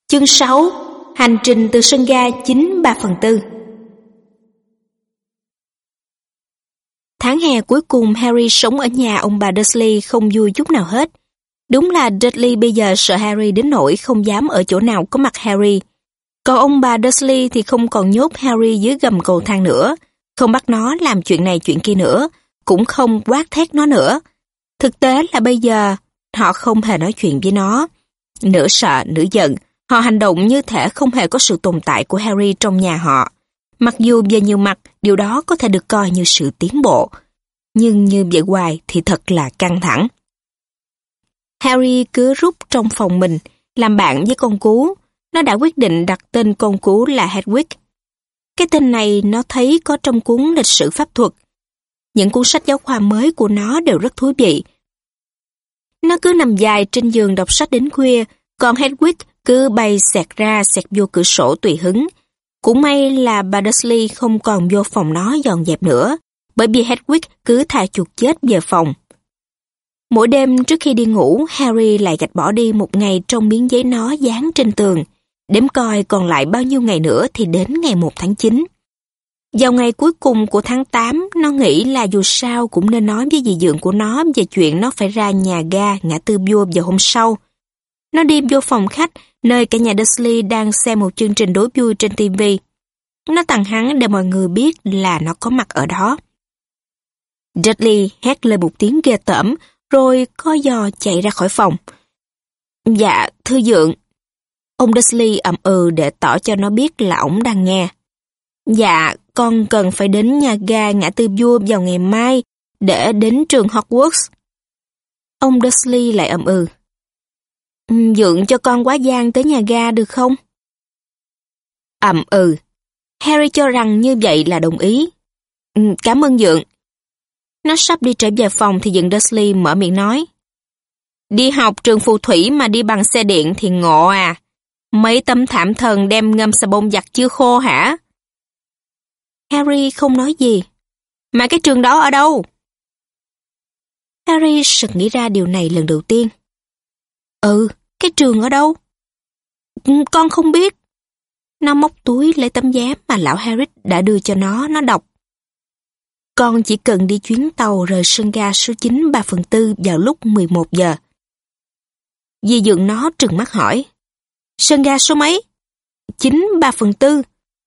Chương 6. Hành trình từ sân ga 9/3/4. Tháng hè cuối cùng Harry sống ở nhà ông bà Dursley không vui chút nào hết. Đúng là Dudley bây giờ sợ Harry đến nỗi không dám ở chỗ nào có mặt Harry. Còn ông bà Dursley thì không còn nhốt Harry dưới gầm cầu thang nữa, không bắt nó làm chuyện này chuyện kia nữa, cũng không quát thét nó nữa. Thực tế là bây giờ họ không hề nói chuyện với nó. Nửa sợ, nửa giận, họ hành động như thể không hề có sự tồn tại của Harry trong nhà họ. Mặc dù về nhiều mặt, điều đó có thể được coi như sự tiến bộ. Nhưng như vậy hoài thì thật là căng thẳng. Harry cứ rút trong phòng mình, làm bạn với con cú. Nó đã quyết định đặt tên con cú là Hedwig. Cái tên này nó thấy có trong cuốn lịch sử pháp thuật. Những cuốn sách giáo khoa mới của nó đều rất thú vị. Nó cứ nằm dài trên giường đọc sách đến khuya, còn Hedwig cứ bay xẹt ra xẹt vô cửa sổ tùy hứng. Cũng may là bà Dursley không còn vô phòng nó dọn dẹp nữa, bởi vì Hedwig cứ thà chuột chết về phòng. Mỗi đêm trước khi đi ngủ, Harry lại gạch bỏ đi một ngày trong miếng giấy nó dán trên tường, đếm coi còn lại bao nhiêu ngày nữa thì đến ngày 1 tháng 9. Vào ngày cuối cùng của tháng 8, nó nghĩ là dù sao cũng nên nói với dì dượng của nó về chuyện nó phải ra nhà ga ngã tư vua vào hôm sau. Nó đi vô phòng khách, nơi cả nhà Dursley đang xem một chương trình đố vui trên TV. Nó tặng hắn để mọi người biết là nó có mặt ở đó. Dudley hét lên một tiếng ghê tởm, rồi co giò chạy ra khỏi phòng. Dạ, thưa dượng. Ông Dursley ậm ừ để tỏ cho nó biết là ổng đang nghe. Dạ, con cần phải đến nhà ga ngã tư vua vào ngày mai để đến trường Hogwarts. Ông Dursley lại ậm ừ. Dượng cho con quá giang tới nhà ga được không? Ậm ừ. Harry cho rằng như vậy là đồng ý. Cảm ơn dượng. Nó sắp đi trở về phòng thì dượng Dursley mở miệng nói. Đi học trường phù thủy mà đi bằng xe điện thì ngộ à. Mấy tấm thảm thần đem ngâm xà bông giặt chưa khô hả? Harry không nói gì. Mà cái trường đó ở đâu? Harry sực nghĩ ra điều này lần đầu tiên. Cái trường ở đâu? Con không biết. Nó móc túi lấy tấm vé mà lão Harry đã đưa cho nó đọc. Con chỉ cần đi chuyến tàu rời sân ga số 9/3/4 vào lúc 11 giờ. Dì dượng nó trừng mắt hỏi. Sân ga số mấy? 9/3/4.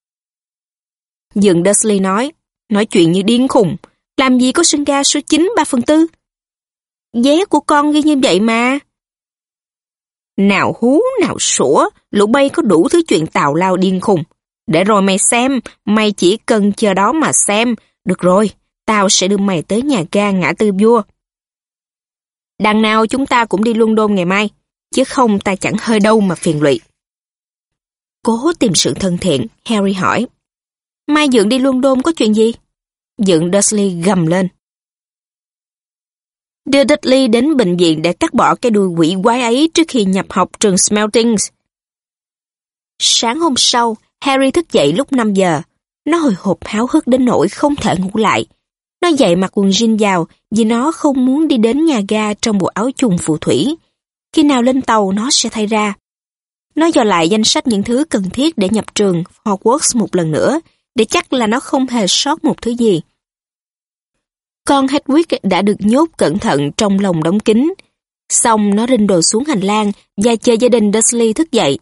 Dượng Dursley nói chuyện như điên khùng. Làm gì có sân ga số 9/3/4? Vé của con ghi như vậy mà. Nào hú nào sủa, lũ bay có đủ thứ chuyện tào lao điên khùng. Để rồi mày xem, mày chỉ cần chờ đó mà xem. Được rồi, tao sẽ đưa mày tới nhà ga ngã tư vua. Đằng nào chúng ta cũng đi London ngày mai, chứ không ta chẳng hơi đâu mà phiền lụy. Cố tìm sự thân thiện, Harry hỏi. Mai dượng đi London có chuyện gì? Dượng Dursley gầm lên. Đưa Dudley đến bệnh viện để cắt bỏ cái đuôi quỷ quái ấy trước khi nhập học trường Smeltings. Sáng hôm sau, Harry thức dậy lúc 5 giờ. Nó hồi hộp háo hức đến nỗi không thể ngủ lại. Nó dậy mặc quần jean vào vì nó không muốn đi đến nhà ga trong bộ áo chùng phù thủy. Khi nào lên tàu nó sẽ thay ra. Nó dò lại danh sách những thứ cần thiết để nhập trường Hogwarts một lần nữa, để chắc là nó không hề sót một thứ gì. Con Hedwig đã được nhốt cẩn thận trong lồng đóng kín. Xong nó rinh đồ xuống hành lang và chờ gia đình Dursley thức dậy.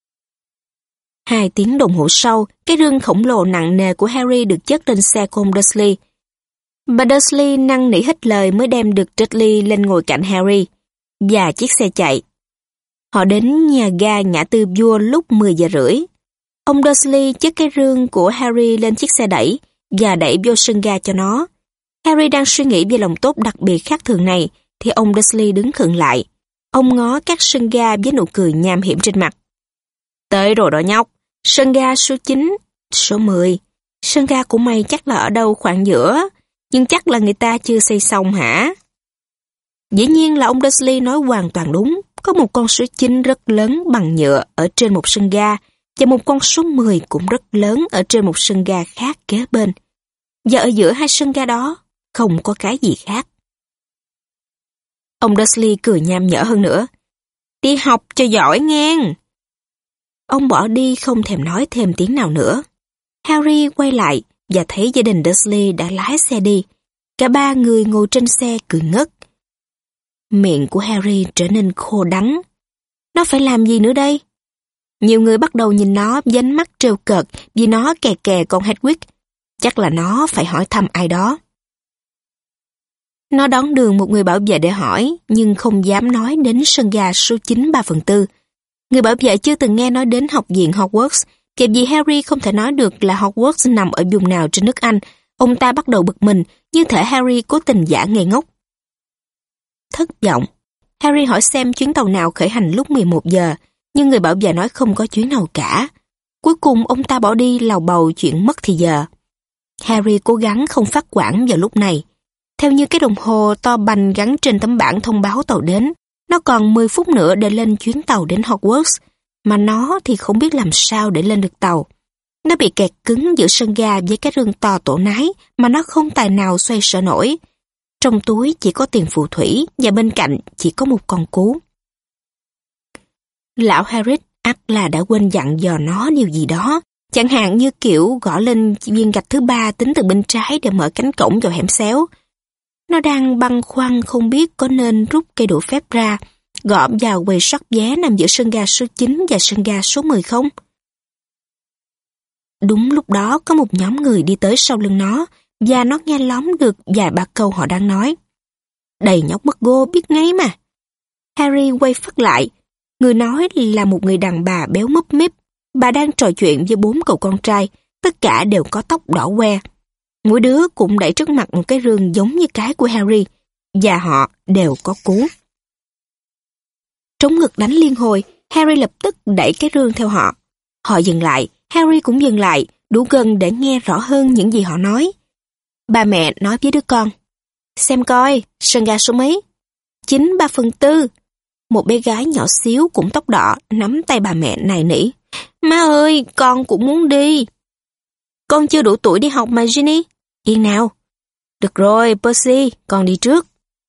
2 tiếng đồng hồ sau, cái rương khổng lồ nặng nề của Harry được chất lên xe của ông Dursley. Bà Dursley năn nỉ hết lời mới đem được Dudley lên ngồi cạnh Harry. Và chiếc xe chạy. Họ đến nhà ga ngã tư vua lúc 10 giờ rưỡi. Ông Dursley chất cái rương của Harry lên chiếc xe đẩy và đẩy vô sân ga cho nó. Harry đang suy nghĩ về lòng tốt đặc biệt khác thường này, thì ông Dursley đứng khựng lại. Ông ngó các sân ga với nụ cười nham hiểm trên mặt. Tới rồi đó nhóc, sân ga số 9, số 10. Sân ga của mày chắc là ở đâu khoảng giữa, nhưng chắc là người ta chưa xây xong hả? Dĩ nhiên là ông Dursley nói hoàn toàn đúng. Có một con số 9 rất lớn bằng nhựa ở trên một sân ga, và một con số 10 cũng rất lớn ở trên một sân ga khác kế bên. Và ở giữa hai sân ga đó, không có cái gì khác. Ông Dursley cười nham nhở hơn nữa. Đi học cho giỏi ngang. Ông bỏ đi không thèm nói thêm tiếng nào nữa. Harry quay lại và thấy gia đình Dursley đã lái xe đi. Cả ba người ngồi trên xe cười ngất. Miệng của Harry trở nên khô đắng. Nó phải làm gì nữa đây? Nhiều người bắt đầu nhìn nó với ánh mắt trêu cợt vì nó kè kè con Hedwig. Chắc là nó phải hỏi thăm ai đó. Nó đón đường một người bảo vệ để hỏi, nhưng không dám nói đến sân ga số 9 3/4. Người bảo vệ chưa từng nghe nói đến học viện Hogwarts, kẹp gì Harry không thể nói được là Hogwarts nằm ở vùng nào trên nước Anh. Ông ta bắt đầu bực mình, như thể Harry cố tình giả ngây ngốc. Thất vọng, Harry hỏi xem chuyến tàu nào khởi hành lúc 11 giờ, nhưng người bảo vệ nói không có chuyến nào cả. Cuối cùng ông ta bỏ đi lầu bầu chuyện mất thì giờ. Harry cố gắng không phát quản vào lúc này. Theo như cái đồng hồ to bành gắn trên tấm bảng thông báo tàu đến, nó còn 10 phút nữa để lên chuyến tàu đến Hogwarts, mà nó thì không biết làm sao để lên được tàu. Nó bị kẹt cứng giữa sân ga với cái rương to tổ nái mà nó không tài nào xoay sở nổi. Trong túi chỉ có tiền phù thủy và bên cạnh chỉ có một con cú. Lão Hagrid ắt là đã quên dặn dò nó điều gì đó, chẳng hạn như kiểu gõ lên viên gạch thứ 3 tính từ bên trái để mở cánh cổng vào hẻm xéo. Nó đang băn khoăn không biết có nên rút cây đũa phép ra, gõ vào quầy soát vé nằm giữa sân ga số 9 và sân ga số 10 không? Đúng lúc đó có một nhóm người đi tới sau lưng nó, và nó nghe lóm được vài ba câu họ đang nói. Đầy nhóc mất gô biết ngay mà. Harry quay phắt lại. Người nói là một người đàn bà béo múp míp. Bà đang trò chuyện với 4 cậu con trai, tất cả đều có tóc đỏ que. Mỗi đứa cũng đẩy trước mặt một cái rương giống như cái của Harry, và họ đều có cú. Trống ngực đánh liên hồi, Harry lập tức đẩy cái rương theo họ. Họ dừng lại, Harry cũng dừng lại, đủ gần để nghe rõ hơn những gì họ nói. Ba mẹ nói với đứa con, xem coi, sân ga số mấy? 9 3/4. Một bé gái nhỏ xíu cũng tóc đỏ, nắm tay bà mẹ nài nỉ. Má ơi, con cũng muốn đi. Con chưa đủ tuổi đi học mà Ginny. Yên nào. Được rồi, Percy, con đi trước.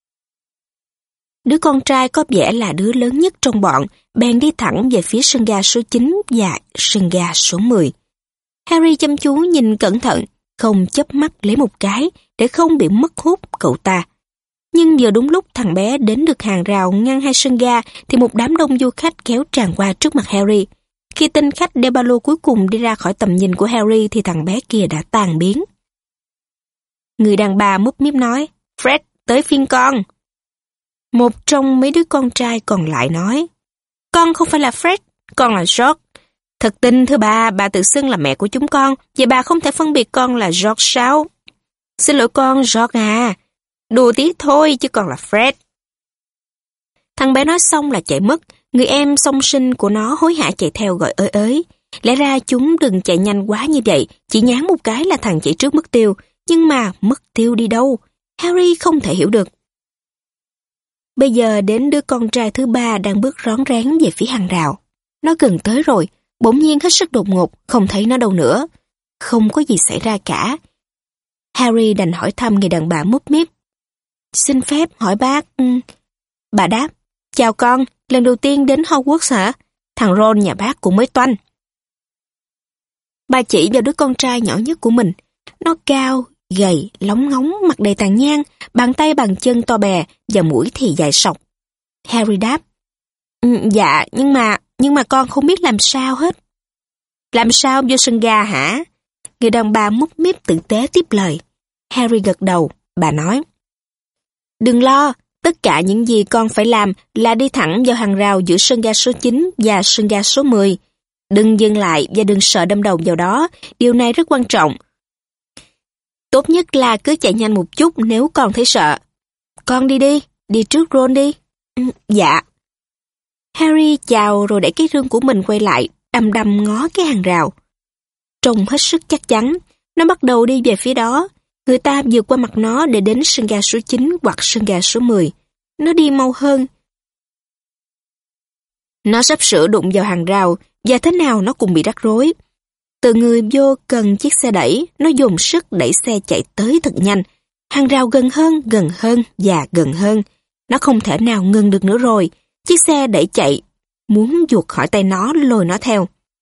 Đứa con trai có vẻ là đứa lớn nhất trong bọn, bèn đi thẳng về phía sân ga số 9 và sân ga số 10. Harry chăm chú nhìn cẩn thận, không chớp mắt lấy một cái để không bị mất hút cậu ta. Nhưng giờ đúng lúc thằng bé đến được hàng rào ngăn hai sân ga thì một đám đông du khách kéo tràn qua trước mặt Harry. Khi tên khách đeo ba lô cuối cùng đi ra khỏi tầm nhìn của Harry thì thằng bé kia đã tan biến. Người đàn bà múp míp nói, Fred, tới phiên con. Một trong mấy đứa con trai còn lại nói, con không phải là Fred, con là George. Thật tình thưa bà tự xưng là mẹ của chúng con, vậy bà không thể phân biệt con là George sao? Xin lỗi con, George à. Đùa tí thôi chứ còn là Fred. Thằng bé nói xong là chạy mất, người em song sinh của nó hối hả chạy theo gọi ới ới. Lẽ ra chúng đừng chạy nhanh quá như vậy, chỉ nhán một cái là thằng chạy trước mất tiêu. Nhưng mà mất tiêu đi đâu? Harry không thể hiểu được. Bây giờ đến đứa con trai thứ 3 đang bước rón rén về phía hàng rào. Nó gần tới rồi, bỗng nhiên hết sức đột ngột, không thấy nó đâu nữa. Không có gì xảy ra cả. Harry đành hỏi thăm người đàn bà múp míp. Xin phép hỏi bác... Bà đáp, chào con, lần đầu tiên đến Hogwarts hả? Thằng Ron nhà bác cũng mới toanh. Bà chỉ vào đứa con trai nhỏ nhất của mình. Nó cao, gầy, lóng ngóng, mặt đầy tàn nhang, bàn tay bàn chân to bè và mũi thì dài sọc. Harry đáp, dạ, nhưng mà con không biết làm sao hết. Làm sao vô sân ga hả? Người đàn bà múp míp tử tế tiếp lời. Harry gật đầu, bà nói, đừng lo, tất cả những gì con phải làm là đi thẳng vào hàng rào giữa sân ga số 9 và sân ga số 10. Đừng dừng lại và đừng sợ đâm đầu vào đó, điều này rất quan trọng. Tốt nhất là cứ chạy nhanh một chút nếu con thấy sợ. Con đi trước Ron đi. Dạ. Harry chào rồi đẩy cái rương của mình quay lại, đăm đăm ngó cái hàng rào. Trông hết sức chắc chắn, nó bắt đầu đi về phía đó. Người ta vượt qua mặt nó để đến sân ga số 9 hoặc sân ga số 10. Nó đi mau hơn. Nó sắp sửa đụng vào hàng rào và thế nào nó cũng bị rắc rối. Từ người vô cần chiếc xe đẩy, nó dồn sức đẩy xe chạy tới thật nhanh. Hàng rào gần hơn và gần hơn. Nó không thể nào ngừng được nữa rồi. Chiếc xe đẩy chạy, muốn giụt khỏi tay nó lôi nó theo.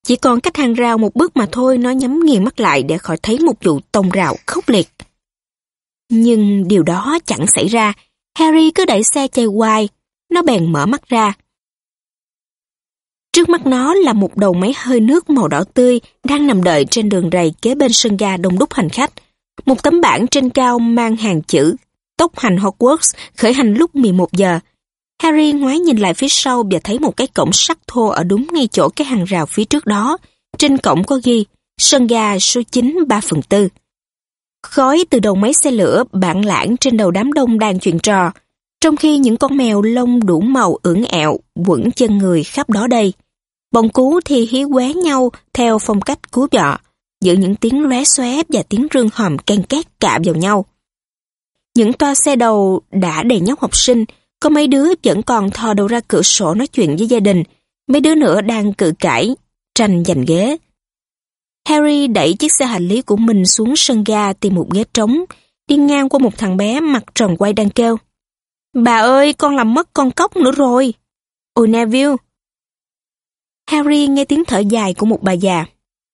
Chỉ còn cách hàng rào một bước mà thôi, nó nhắm nghiền mắt lại để khỏi thấy một vụ tông rào khốc liệt. Nhưng điều đó chẳng xảy ra. Harry cứ đẩy xe chạy hoài, nó bèn mở mắt ra. Trước mắt nó là một đầu máy hơi nước màu đỏ tươi đang nằm đợi trên đường ray kế bên sân ga đông đúc hành khách. Một tấm bảng trên cao mang hàng chữ tốc hành Hogwarts khởi hành lúc 11 giờ. Harry ngoái nhìn lại phía sau và thấy một cái cổng sắt thô ở đúng ngay chỗ cái hàng rào phía trước đó. Trên cổng có ghi sân ga số 9 3/4. Khói từ đầu máy xe lửa bảng lãng trên đầu đám đông đang chuyện trò, trong khi những con mèo lông đủ màu ưỡn ẹo quẩn chân người khắp đó đây. Bọn cú thì hí qué nhau theo phong cách cú bọ, giữa những tiếng lóe xóe và tiếng rương hòm ken két cạ vào nhau. Những toa xe đầu đã đầy nhóc học sinh, có mấy đứa vẫn còn thò đầu ra cửa sổ nói chuyện với gia đình, mấy đứa nữa đang cự cãi, tranh giành ghế. Harry đẩy chiếc xe hành lý của mình xuống sân ga tìm một ghế trống, đi ngang qua một thằng bé mặt tròn quay đang kêu: "Bà ơi, con làm mất con cóc nữa rồi." "Ôi Neville." Harry nghe tiếng thở dài của một bà già.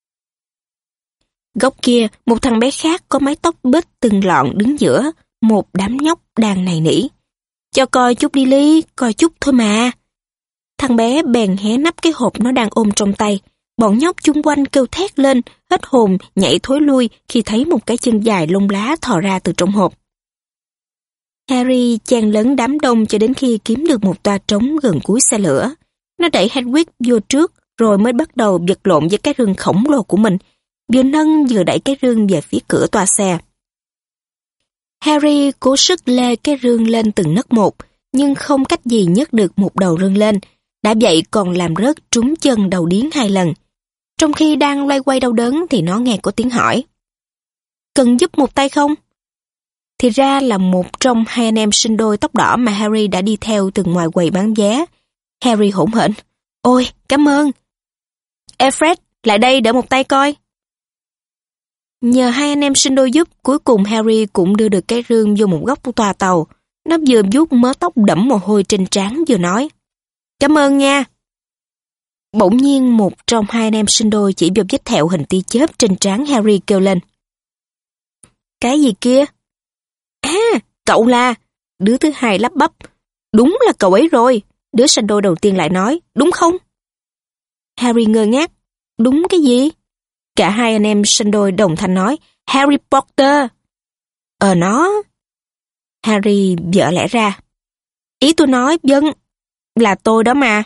Góc kia, một thằng bé khác có mái tóc bết từng lọn đứng giữa, một đám nhóc đang nài nỉ: "Cho coi chút đi Ly, coi chút thôi mà." Thằng bé bèn hé nắp cái hộp nó đang ôm trong tay. Bọn nhóc chung quanh kêu thét lên, hết hồn, nhảy thối lui khi thấy một cái chân dài lông lá thò ra từ trong hộp. Harry chen lấn đám đông cho đến khi kiếm được một toa trống gần cuối xe lửa. Nó đẩy Hedwig vô trước, rồi mới bắt đầu vật lộn với cái rương khổng lồ của mình, vừa nâng vừa đẩy cái rương về phía cửa toa xe. Harry cố sức lê cái rương lên từng nấc một, nhưng không cách gì nhấc được một đầu rương lên, đã vậy còn làm rớt trúng chân đầu điếng 2 lần. Trong khi đang loay quay đau đớn thì nó nghe có tiếng hỏi: "Cần giúp một tay không?" Thì ra là một trong hai anh em sinh đôi tóc đỏ mà Harry đã đi theo từ ngoài quầy bán vé. Harry hỗn hển: "Ôi, cảm ơn." "Ê Fred, lại đây đỡ một tay coi." Nhờ hai anh em sinh đôi giúp, cuối cùng Harry cũng đưa được cái rương vô một góc của toa tàu. Nó vừa vuốt mớ tóc đẫm mồ hôi trên trán vừa nói: "Cảm ơn nha." Bỗng nhiên một trong hai anh em sinh đôi chỉ vào vết thẹo hình tia chớp trên trán Harry kêu lên: "Cái gì kia?" "À, cậu là..." Đứa thứ hai lắp bắp: "Đúng là cậu ấy rồi." Đứa sinh đôi đầu tiên lại nói: "Đúng không?" Harry ngơ ngác: "Đúng cái gì?" Cả hai anh em sinh đôi đồng thanh nói: "Harry Potter." Nó..." Harry vỡ lẽ ra: "Ý tôi nói, vâng, là tôi đó mà."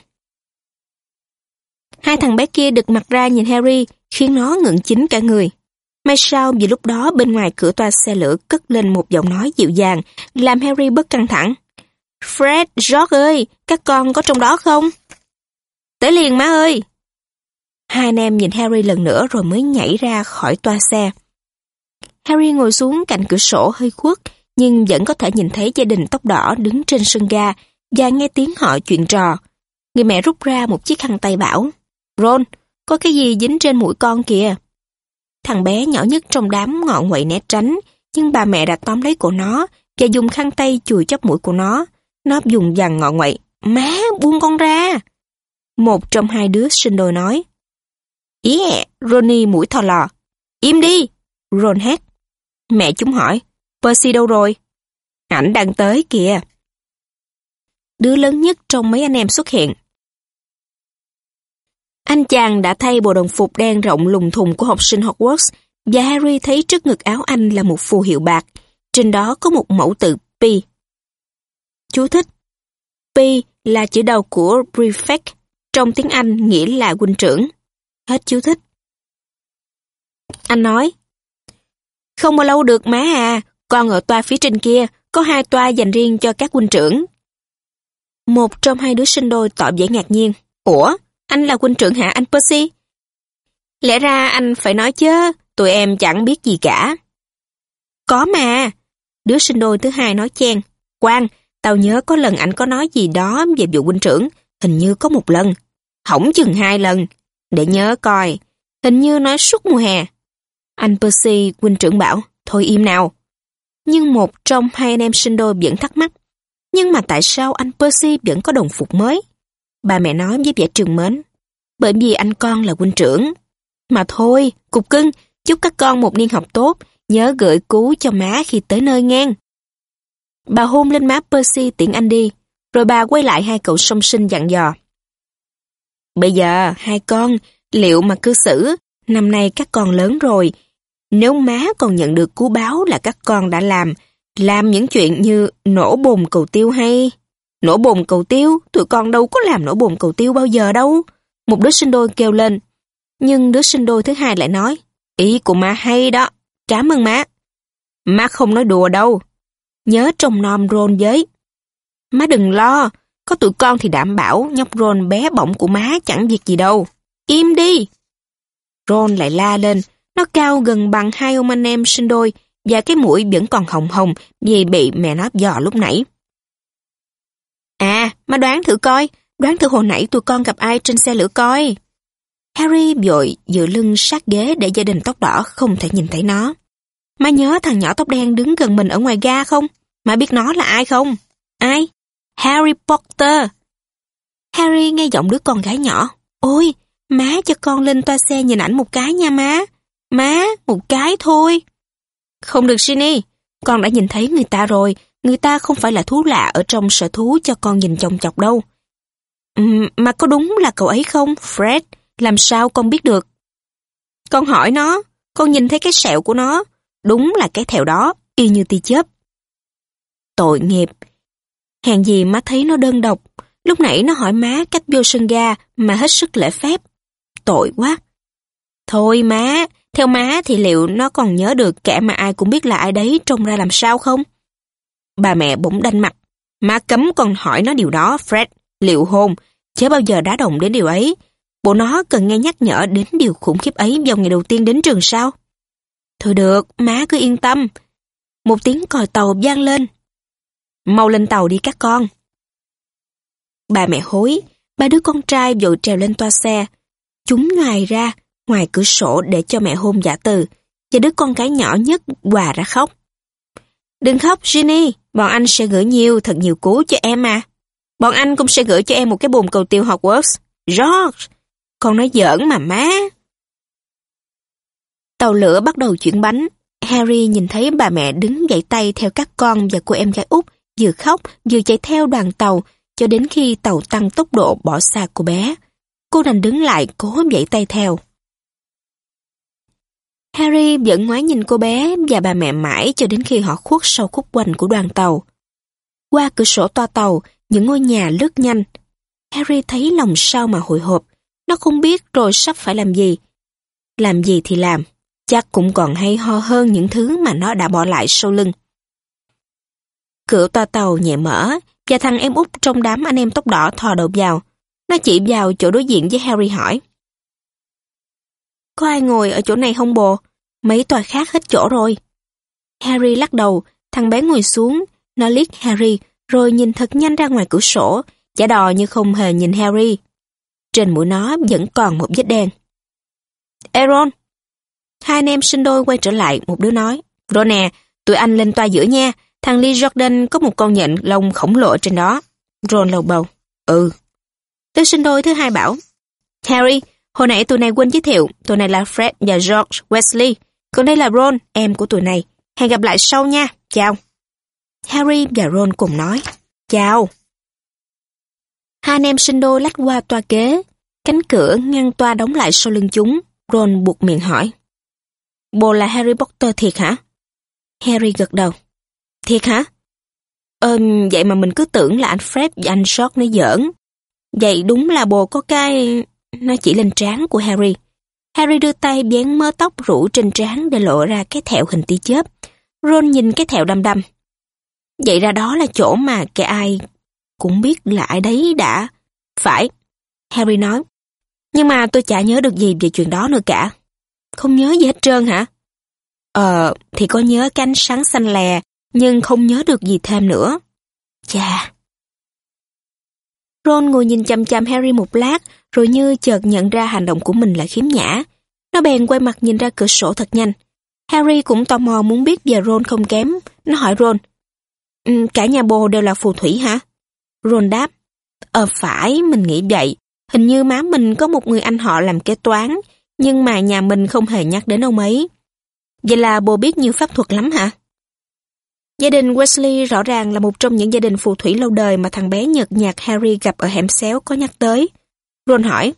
Hai thằng bé kia đực mặt ra nhìn Harry, khiến nó ngượng chín cả người. May sao vì lúc đó bên ngoài cửa toa xe lửa cất lên một giọng nói dịu dàng, làm Harry bớt căng thẳng. "Fred, George ơi, các con có trong đó không?" "Tới liền má ơi." Hai anh em nhìn Harry lần nữa rồi mới nhảy ra khỏi toa xe. Harry ngồi xuống cạnh cửa sổ hơi khuất, nhưng vẫn có thể nhìn thấy gia đình tóc đỏ đứng trên sân ga và nghe tiếng họ chuyện trò. Người mẹ rút ra một chiếc khăn tay bảo: "Ron, có cái gì dính trên mũi con kìa." Thằng bé nhỏ nhất trong đám ngọ nguậy né tránh, nhưng bà mẹ đã tóm lấy cổ nó và dùng khăn tay chùi chóp mũi của nó. Nó dùng dằn ngọ nguậy: "Má, buông con ra." Một trong hai đứa sinh đôi nói: "Yeah, Ronny mũi thò lò." "Im đi!" Ron hét. Mẹ chúng hỏi: "Percy đâu rồi?" "Ảnh đang tới kìa." Đứa lớn nhất trong mấy anh em xuất hiện. Anh chàng đã thay bộ đồng phục đen rộng lùng thùng của học sinh Hogwarts, và Harry thấy trước ngực áo anh là một phù hiệu bạc. Trên đó có một mẫu tự P. Chú thích: P là chữ đầu của prefect, trong tiếng Anh nghĩa là huynh trưởng. Hết chú thích. Anh nói: "Không bao lâu được má à, con ở toa phía trên kia, có 2 toa dành riêng cho các huynh trưởng." Một trong hai đứa sinh đôi tỏ vẻ ngạc nhiên: "Ủa, anh là huynh trưởng hả anh Percy?" "Lẽ ra anh phải nói chứ, tụi em chẳng biết gì cả." "Có mà." Đứa sinh đôi thứ hai nói chen: "Quang, tao nhớ có lần anh có nói gì đó về vụ huynh trưởng, hình như có 1 lần, hỏng chừng 2 lần. Để nhớ coi, hình như nói suốt mùa hè." Anh Percy, huynh trưởng bảo: "Thôi im nào." Nhưng một trong hai anh em sinh đôi vẫn thắc mắc: "Nhưng mà tại sao anh Percy vẫn có đồng phục mới?" Bà mẹ nói với vẻ trừng mến: bởi vì anh con là huynh trưởng. Mà thôi, cục cưng, chúc các con một niên học tốt, nhớ gửi cú cho má khi tới nơi ngang. Bà hôn lên má Percy tiễn anh đi, rồi bà quay lại hai cậu song sinh dặn dò. Bây giờ, hai con, liệu mà cư xử, năm nay các con lớn rồi, nếu má còn nhận được cú báo là các con đã làm những chuyện như nổ bồn cầu tiêu hay... Nổ bồn cầu tiêu? Tụi con đâu có làm nổ bồn cầu tiêu bao giờ đâu. Một đứa sinh đôi kêu lên. Nhưng đứa sinh đôi thứ hai lại nói, ý của má hay đó, cảm ơn má. Má không nói đùa đâu. Nhớ trông nom Ron với. Má đừng lo, có tụi con thì đảm bảo nhóc Ron bé bỏng của má chẳng việc gì đâu. Im đi! Ron lại la lên, nó cao gần bằng hai ông anh em sinh đôi và cái mũi vẫn còn hồng hồng vì bị mẹ nó dò lúc nãy. À, má đoán thử coi, đoán thử hồi nãy tụi con gặp ai trên xe lửa coi. Harry vội dựa lưng sát ghế để gia đình tóc đỏ không thể nhìn thấy nó. Má nhớ thằng nhỏ tóc đen đứng gần mình ở ngoài ga không? Má biết nó là ai không? Ai? Harry Potter. Harry nghe giọng đứa con gái nhỏ. Ôi, má cho con lên toa xe nhìn ảnh một cái nha má. Má, một cái thôi. Không được Ginny, con đã nhìn thấy người ta rồi. Người ta không phải là thú lạ ở trong sở thú cho con nhìn chòng chọc đâu. Mà có đúng là cậu ấy không, Fred? Làm sao con biết được? Con hỏi nó, con nhìn thấy cái sẹo của nó. Đúng là cái thẹo đó, y như tia chớp. Tội nghiệp. Hèn gì má thấy nó đơn độc. Lúc nãy nó hỏi má cách vô sân ga mà hết sức lễ phép. Tội quá. Thôi má, theo má thì liệu nó còn nhớ được kẻ mà ai cũng biết là ai đấy trông ra làm sao không? Bà mẹ bỗng đanh mặt. Má cấm con hỏi nó điều đó, Fred. Liệu hôn, chớ bao giờ đá động đến điều ấy. Bộ nó cần nghe nhắc nhở đến điều khủng khiếp ấy vào ngày đầu tiên đến trường sao? Thôi được, má cứ yên tâm. Một tiếng còi tàu vang lên. Mau lên tàu đi các con. Bà mẹ hối, ba đứa con trai vội trèo lên toa xe. Chúng ngoài ra, ngoài cửa sổ để cho mẹ hôn giả từ, và đứa con gái nhỏ nhất òa ra khóc. Đừng khóc, Ginny, bọn anh sẽ gửi thật nhiều cú cho em mà. Bọn anh cũng sẽ gửi cho em một cái bồn cầu tiêu Hogwarts. George, con nói giỡn mà má. Tàu lửa bắt đầu chuyển bánh. Harry nhìn thấy bà mẹ đứng vẫy tay theo các con và cô em gái út, vừa khóc vừa chạy theo đoàn tàu cho đến khi tàu tăng tốc độ bỏ xa cô bé. Cô đành đứng lại cố vẫy tay theo. Harry vẫn ngoái nhìn cô bé và bà mẹ mãi cho đến khi họ khuất sau khúc quanh của đoàn tàu. Qua cửa sổ toa tàu, những ngôi nhà lướt nhanh. Harry thấy lòng sao mà hồi hộp. Nó không biết rồi sắp phải làm gì. Làm gì thì làm, chắc cũng còn hay ho hơn những thứ mà nó đã bỏ lại sau lưng. Cửa toa tàu nhẹ mở và thằng em út trong đám anh em tóc đỏ thò đầu vào. Nó chỉ vào chỗ đối diện với Harry hỏi. Có ai ngồi ở chỗ này không bồ? Mấy tòa khác hết chỗ rồi. Harry lắc đầu, thằng bé ngồi xuống, nó liếc Harry rồi nhìn thật nhanh ra ngoài cửa sổ, giả đò như không hề nhìn Harry. Trên mũi nó vẫn còn một vết đen. Ron! Hai anh em sinh đôi quay trở lại, một đứa nói. Ron nè, tụi anh lên toa giữa nha, thằng Lee Jordan có một con nhện lông khổng lồ trên đó. Ron lầu bầu. Ừ. Đứa sinh đôi thứ hai bảo. Harry, hồi nãy tụi này quên giới thiệu, tụi này là Fred và George Weasley, còn đây là Ron, em của tụi này. Hẹn gặp lại sau nha, chào. Harry và Ron cùng nói, chào. Hai anh em sinh đôi lách qua toa kế, cánh cửa ngăn toa đóng lại sau lưng chúng. Ron buột miệng hỏi, bồ là Harry Potter thiệt hả? Harry gật đầu, thiệt hả? Vậy mà mình cứ tưởng là anh Fred và anh George nói giỡn. Vậy đúng là bồ có cái... Nó chỉ lên trán của Harry. Harry đưa tay vén mớ tóc rủ trên trán để lộ ra cái thẹo hình tia chớp. Ron nhìn cái thẹo đăm đăm. Vậy ra đó là chỗ mà kẻ ai cũng biết là ai đấy đã... Phải, Harry nói. Nhưng mà tôi chả nhớ được gì về chuyện đó nữa cả. Không nhớ gì hết trơn hả? Thì có nhớ cái ánh sáng xanh lè, nhưng không nhớ được gì thêm nữa. Chà... Ron ngồi nhìn chằm chằm Harry một lát, rồi như chợt nhận ra hành động của mình là khiếm nhã. Nó bèn quay mặt nhìn ra cửa sổ thật nhanh. Harry cũng tò mò muốn biết về Ron không kém. Nó hỏi Ron, cả nhà bồ đều là phù thủy hả? Ron đáp, phải, mình nghĩ vậy. Hình như má mình có một người anh họ làm kế toán, nhưng mà nhà mình không hề nhắc đến ông ấy. Vậy là bồ biết nhiều pháp thuật lắm hả? Gia đình Weasley rõ ràng là một trong những gia đình phù thủy lâu đời mà thằng bé nhợt nhạt Harry gặp ở hẻm xéo có nhắc tới. Ron hỏi.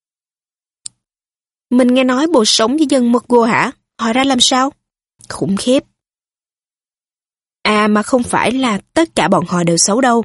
Mình nghe nói bồ sống với dân McGonagall hả? Hỏi ra làm sao? Khủng khiếp. À mà không phải là tất cả bọn họ đều xấu đâu.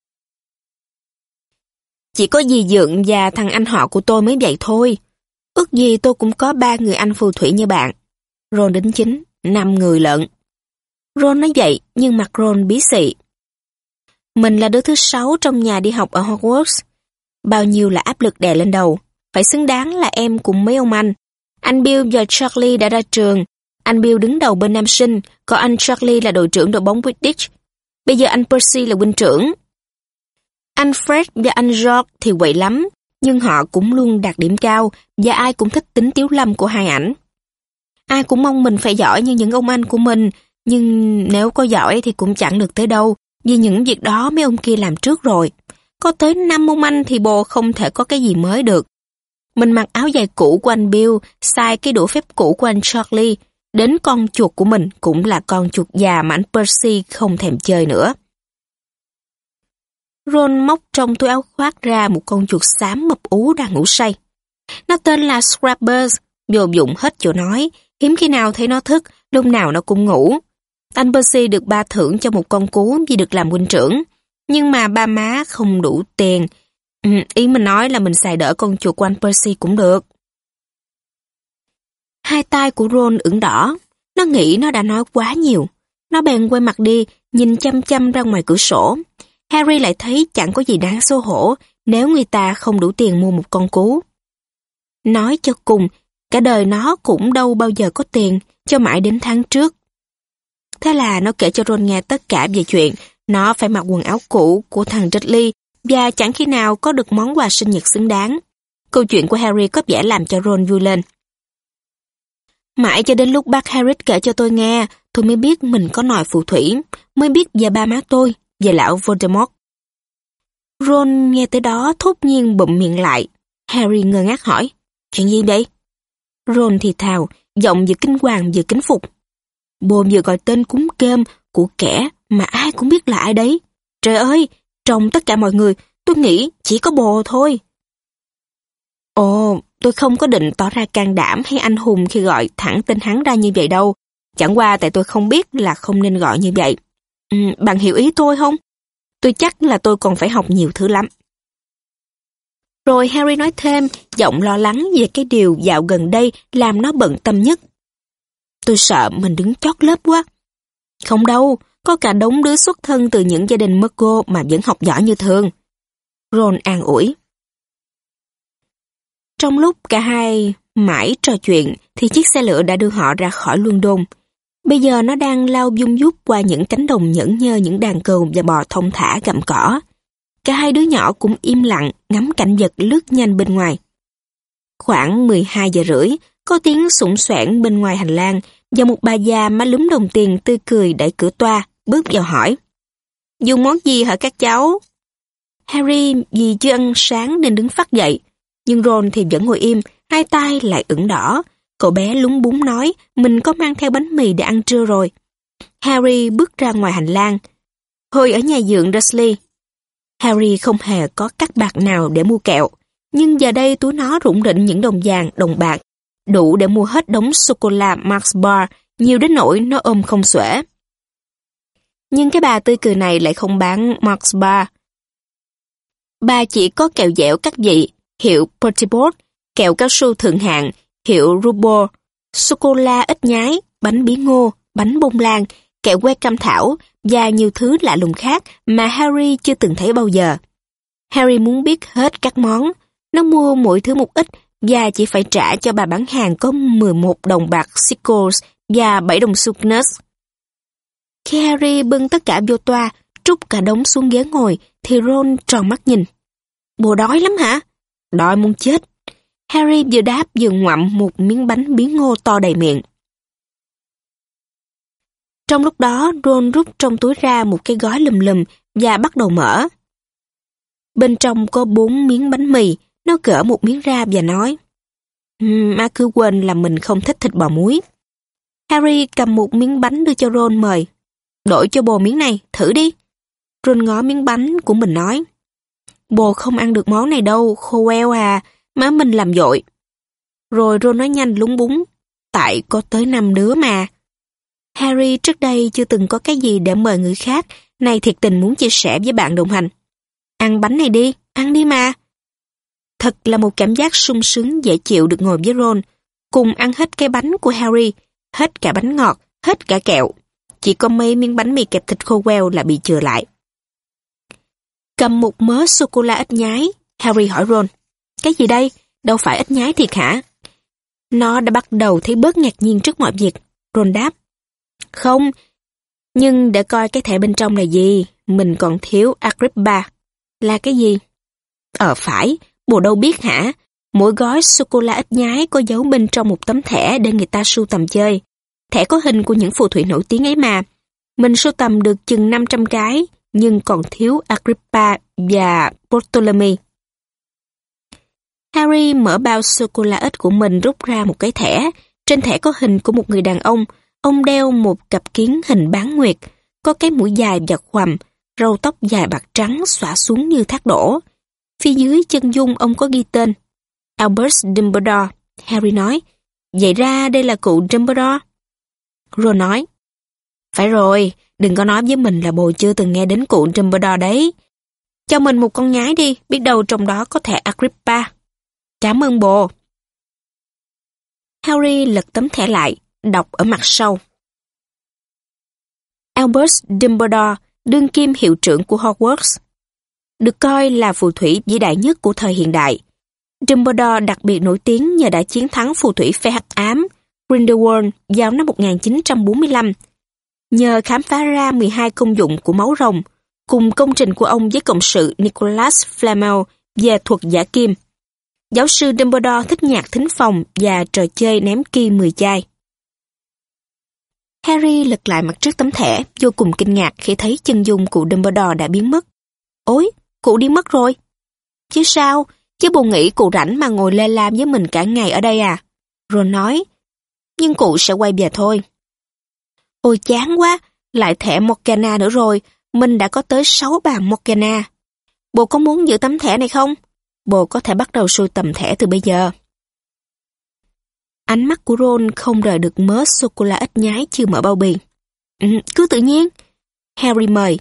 Chỉ có dì Dượng và thằng anh họ của tôi mới vậy thôi. Ước gì tôi cũng có 3 người anh phù thủy như bạn. Ron đính chính, 5 người lận. Ron nói vậy, nhưng mặt Ron bí xị. Mình là đứa thứ 6 trong nhà đi học ở Hogwarts. Bao nhiêu là áp lực đè lên đầu. Phải xứng đáng là em cùng mấy ông anh. Anh Bill và Charlie đã ra trường. Anh Bill đứng đầu bên nam sinh, còn anh Charlie là đội trưởng đội bóng Quidditch. Bây giờ anh Percy là huynh trưởng. Anh Fred và anh George thì quậy lắm, nhưng họ cũng luôn đạt điểm cao và ai cũng thích tính tiếu lâm của hai ảnh. Ai cũng mong mình phải giỏi như những ông anh của mình, nhưng nếu có giỏi thì cũng chẳng được tới đâu, vì những việc đó mấy ông kia làm trước rồi. Có tới 5 ông anh thì bồ không thể có cái gì mới được. Mình mặc áo dài cũ của anh Bill, xài cái đũa phép cũ của anh Charlie, đến con chuột của mình cũng là con chuột già mà anh Percy không thèm chơi nữa. Ron móc trong túi áo khoác ra một con chuột xám mập ú đang ngủ say. Nó tên là Scrappers, vô dụng hết chỗ nói, hiếm khi nào thấy nó thức, lúc nào nó cũng ngủ. Anh Percy được ba thưởng cho một con cú vì được làm huynh trưởng, nhưng mà ba má không đủ tiền. Ý mình nói là mình xài đỡ con chuột của anh Percy cũng được. Hai tay của Ron ửng đỏ, nó nghĩ nó đã nói quá nhiều. Nó bèn quay mặt đi, nhìn chăm chăm ra ngoài cửa sổ. Harry lại thấy chẳng có gì đáng xấu hổ nếu người ta không đủ tiền mua một con cú. Nói cho cùng, cả đời nó cũng đâu bao giờ có tiền, cho mãi đến tháng trước. Thế là nó kể cho Ron nghe tất cả về chuyện nó phải mặc quần áo cũ của thằng Dudley và chẳng khi nào có được món quà sinh nhật xứng đáng. Câu chuyện của Harry có vẻ làm cho Ron vui lên. Mãi cho đến lúc bác Hagrid kể cho tôi nghe, tôi mới biết mình có nòi phù thủy, mới biết về ba má tôi, về lão Voldemort. Ron nghe tới đó thốt nhiên bụm miệng lại. Harry ngơ ngác hỏi, chuyện gì vậy? Ron thì thào, giọng vừa kinh hoàng vừa kính phục. Bồ vừa gọi tên cúng cơm của kẻ mà ai cũng biết là ai đấy. Trời ơi, trong tất cả mọi người, tôi nghĩ chỉ có bồ thôi. Ồ, tôi không có định tỏ ra can đảm hay anh hùng khi gọi thẳng tên hắn ra như vậy đâu. Chẳng qua tại tôi không biết là không nên gọi như vậy. Bạn hiểu ý tôi không? Tôi chắc là tôi còn phải học nhiều thứ lắm. Rồi Harry nói thêm, giọng lo lắng về cái điều dạo gần đây làm nó bận tâm nhất. Tôi sợ mình đứng chót lớp quá. Không đâu, có cả đống đứa xuất thân từ những gia đình McGonagall mà vẫn học giỏi như thường. Ron an ủi. Trong lúc cả hai mãi trò chuyện thì chiếc xe lửa đã đưa họ ra khỏi London. Bây giờ nó đang lao dung dút qua những cánh đồng nhẫn nhơ những đàn cừu và bò thông thả gặm cỏ. Cả hai đứa nhỏ cũng im lặng ngắm cảnh vật lướt nhanh bên ngoài. Khoảng 12 giờ rưỡi, có tiếng xủng xoảng bên ngoài hành lang và một bà già má lúm đồng tiền tươi cười đẩy cửa toa, bước vào hỏi. Dùng món gì hả các cháu? Harry vì chưa ăn sáng nên đứng phắt dậy, nhưng Ron thì vẫn ngồi im, hai tay lại ửng đỏ. Cậu bé lúng búng nói mình có mang theo bánh mì để ăn trưa rồi. Harry bước ra ngoài hành lang. Hồi ở nhà dượng Dursley, Harry không hề có cắc bạc nào để mua kẹo, nhưng giờ đây túi nó rủng rỉnh những đồng vàng, đồng bạc, đủ để mua hết đống sô-cô-la Mars Bar, nhiều đến nỗi nó ôm không xuể. Nhưng cái bà tươi cười này lại không bán Mars Bar. Bà chỉ có kẹo dẻo các vị, hiệu Portibot, kẹo cao su thượng hạng, hiệu Rubor, sô-cô-la ít nhái, bánh bí ngô, bánh bông lan, kẹo que cam thảo và nhiều thứ lạ lùng khác mà Harry chưa từng thấy bao giờ. Harry muốn biết hết các món. Nó mua mỗi thứ một ít và chỉ phải trả cho bà bán hàng có 11 đồng bạc Sickles và 7 đồng Sugnus. Khi Harry bưng tất cả vô toa, trút cả đống xuống ghế ngồi, thì Ron tròn mắt nhìn. Bồ đói lắm hả? Đói muốn chết. Harry vừa đáp vừa ngoặm một miếng bánh bí ngô to đầy miệng. Trong lúc đó, Ron rút trong túi ra một cái gói lùm lùm và bắt đầu mở. Bên trong có 4 miếng bánh mì, Nó gỡ một miếng ra và nói, má cứ quên là mình không thích thịt bò muối. Harry cầm một miếng bánh đưa cho Ron mời. Đổi cho bồ miếng này, thử đi. Ron ngó miếng bánh của mình nói, bồ không ăn được món này đâu, khô queo à, má mình làm dội. Rồi Ron nói nhanh lúng búng, tại có tới 5 đứa mà. Harry trước đây chưa từng có cái gì để mời người khác, này thiệt tình muốn chia sẻ với bạn đồng hành. Ăn bánh này đi, ăn đi mà. Thật là một cảm giác sung sướng dễ chịu được ngồi với Ron, cùng ăn hết cái bánh của Harry, hết cả bánh ngọt, hết cả kẹo. Chỉ có mấy miếng bánh mì kẹp thịt khô queo là bị chừa lại. Cầm một mớ sô-cô-la ít nhái, Harry hỏi Ron, cái gì đây? Đâu phải ít nhái thiệt hả? Nó đã bắt đầu thấy bớt ngạc nhiên trước mọi việc. Ron đáp, không, nhưng để coi cái thẻ bên trong là gì, mình còn thiếu Agrippa. Là cái gì? Phải, bồ đâu biết hả? Mỗi gói sô-cô-la ít nhái có dấu bên trong một tấm thẻ để người ta sưu tầm chơi. Thẻ có hình của những phù thủy nổi tiếng ấy mà. Mình sưu tầm được chừng 500 cái, nhưng còn thiếu Agrippa và Bartholomew. Harry mở bao sô-cô-la ít của mình rút ra một cái thẻ. Trên thẻ có hình của một người đàn ông. Ông đeo một cặp kiến hình bán nguyệt, có cái mũi dài và khoằm, râu tóc dài bạc trắng xõa xuống như thác đổ. Phía dưới chân dung ông có ghi tên Albus Dumbledore. Harry nói, vậy ra đây là cụ Dumbledore. Ron nói, phải rồi, đừng có nói với mình là bồ chưa từng nghe đến cụ Dumbledore đấy. Cho mình một con nhái đi, biết đâu trong đó có thẻ Agrippa. Cảm ơn bồ. Harry lật tấm thẻ lại, đọc ở mặt sau. Albus Dumbledore, đương kim hiệu trưởng của Hogwarts, được coi là phù thủy vĩ đại nhất của thời hiện đại. Dumbledore đặc biệt nổi tiếng nhờ đã chiến thắng phù thủy phe hắc ám Grindelwald vào năm 1945, nhờ khám phá ra 12 công dụng của máu rồng, cùng công trình của ông với cộng sự Nicholas Flamel về thuật giả kim. Giáo sư Dumbledore thích nhạc thính phòng và trò chơi ném ki 10 chai. Harry lật lại mặt trước tấm thẻ, vô cùng kinh ngạc khi thấy chân dung cụ Dumbledore đã biến mất. Ôi, cụ đi mất rồi. Chứ sao, chứ bồ nghĩ cụ rảnh mà ngồi lê lam với mình cả ngày ở đây à? Ron nói, nhưng cụ sẽ quay về thôi. Ôi chán quá, lại thẻ Morgana nữa rồi, mình đã có tới 6 bàn Morgana. Bồ có muốn giữ tấm thẻ này không? Bồ có thể bắt đầu sưu tầm thẻ từ bây giờ. Ánh mắt của Ron không rời được mớ sô-cô-la ít nhái chưa mở bao bì. Cứ tự nhiên. Harry mời.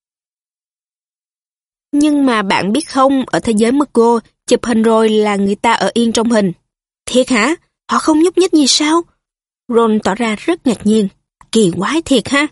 Nhưng mà bạn biết không, ở thế giới Muggle, chụp hình rồi là người ta ở yên trong hình. Thiệt hả? Họ không nhúc nhích gì sao? Ron tỏ ra rất ngạc nhiên. Kỳ quái thiệt ha.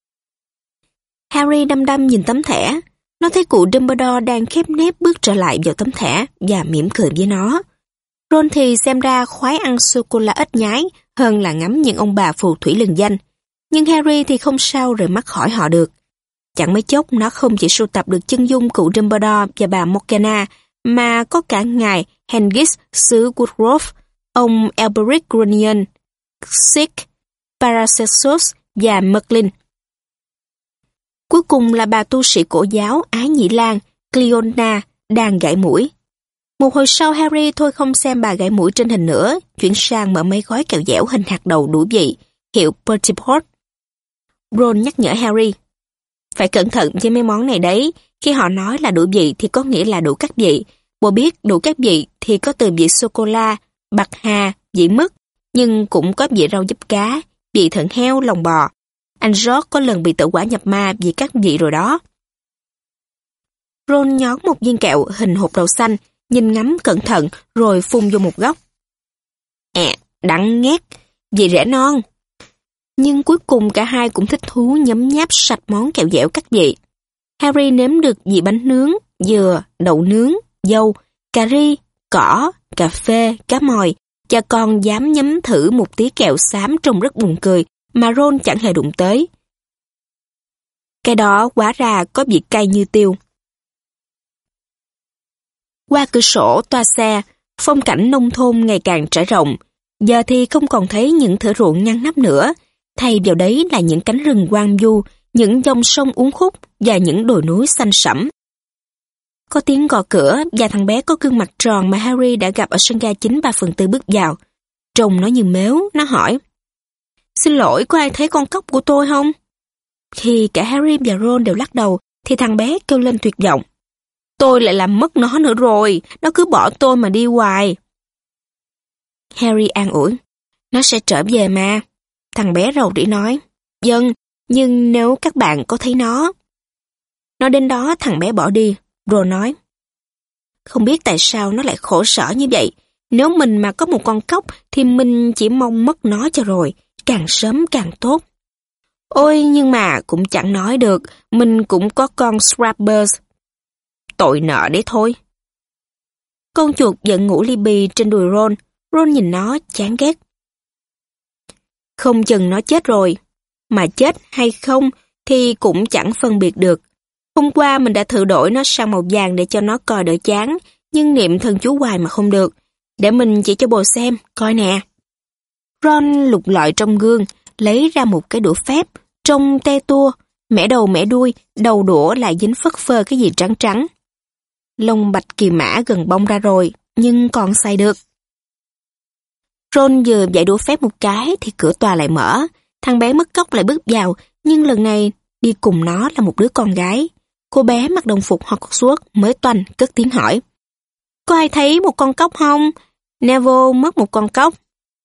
Harry đăm đăm nhìn tấm thẻ. Nó thấy cụ Dumbledore đang khép nép bước trở lại vào tấm thẻ và mỉm cười với nó. Ron thì xem ra khoái ăn sô-cô-la ít nhái hơn là ngắm những ông bà phù thủy lừng danh. Nhưng Harry thì không sao rời mắt khỏi họ được. Chẳng mấy chốc nó không chỉ sưu tập được chân dung cụ Dumbledore và bà Morgana, mà có cả ngài Hengist xứ Woodgrove, ông Alberic Grunion, Sick, Paracelsus và Merlin. Cuối cùng là bà tu sĩ cổ giáo Ái Nhĩ Lan, Cleona, đang gãi mũi. Một hồi sau Harry thôi không xem bà gãi mũi trên hình nữa, chuyển sang mở mấy gói kẹo dẻo hình hạt đậu đủ vị, hiệu Bertie Bott's. Ron nhắc nhở Harry, phải cẩn thận với mấy món này đấy, khi họ nói là đủ vị thì có nghĩa là đủ các vị. Bố biết đủ các vị thì có từ vị sô-cô-la, bạc hà, vị mứt, nhưng cũng có vị rau diếp cá, vị thận heo, lòng bò. Anh George có lần bị tự quả nhập ma vì các vị rồi đó. Ron nhón một viên kẹo hình hột đậu xanh, nhìn ngắm cẩn thận rồi phun vô một góc. Đắng nghét, vị rẻ non. Nhưng cuối cùng cả hai cũng thích thú nhấm nháp sạch món kẹo dẻo các vị. Harry nếm được vị bánh nướng, dừa, đậu nướng, dâu, cà ri, cỏ, cà phê, cá mòi, và còn dám nhấm thử một tí kẹo xám trông rất buồn cười mà Ron chẳng hề đụng tới. Cái đó hóa ra có vị cay như tiêu. Qua cửa sổ toa xe, phong cảnh nông thôn ngày càng trải rộng. Giờ thì không còn thấy những thửa ruộng ngăn nắp nữa, thay vào đấy là những cánh rừng hoang vu, những dòng sông uốn khúc và những đồi núi xanh sẫm. Có tiếng gõ cửa và thằng bé có gương mặt tròn mà Harry đã gặp ở sân ga 9/3 bước vào. Trông nó như mếu, nó hỏi: "Xin lỗi, có ai thấy con cóc của tôi không?" Khi cả Harry và Ron đều lắc đầu, thì thằng bé kêu lên tuyệt vọng: "Tôi lại làm mất nó nữa rồi, nó cứ bỏ tôi mà đi hoài." Harry an ủi: "Nó sẽ trở về mà." Thằng bé rầu rĩ nói: "Vâng, nhưng nếu các bạn có thấy nó..." Nói đến đó thằng bé bỏ đi. Ron nói: "Không biết tại sao nó lại khổ sở như vậy. Nếu mình mà có một con cóc thì mình chỉ mong mất nó cho rồi, càng sớm càng tốt." "Ôi, nhưng mà cũng chẳng nói được, mình cũng có con Scrappers." "Tội nợ đấy thôi." Con chuột giận ngủ li bì trên đùi Ron. Ron nhìn nó chán ghét. Không chừng nó chết rồi. Mà chết hay không thì cũng chẳng phân biệt được. Hôm qua mình đã thử đổi nó sang màu vàng để cho nó coi đỡ chán, nhưng niệm thần chú hoài mà không được. Để mình chỉ cho bồ xem, coi nè. Ron lục lọi trong gương, lấy ra một cái đũa phép, trông te tua, mẻ đầu mẻ đuôi, đầu đũa lại dính phất phơ cái gì trắng trắng. Lông bạch kỳ mã gần bong ra rồi, nhưng còn xài được. Ron vừa dạy đũa phép một cái thì cửa tòa lại mở. Thằng bé mất cóc lại bước vào, nhưng lần này đi cùng nó là một đứa con gái. Cô bé mặc đồng phục Hogwarts mới toanh cất tiếng hỏi: "Có ai thấy một con cóc không? Neville mất một con cóc."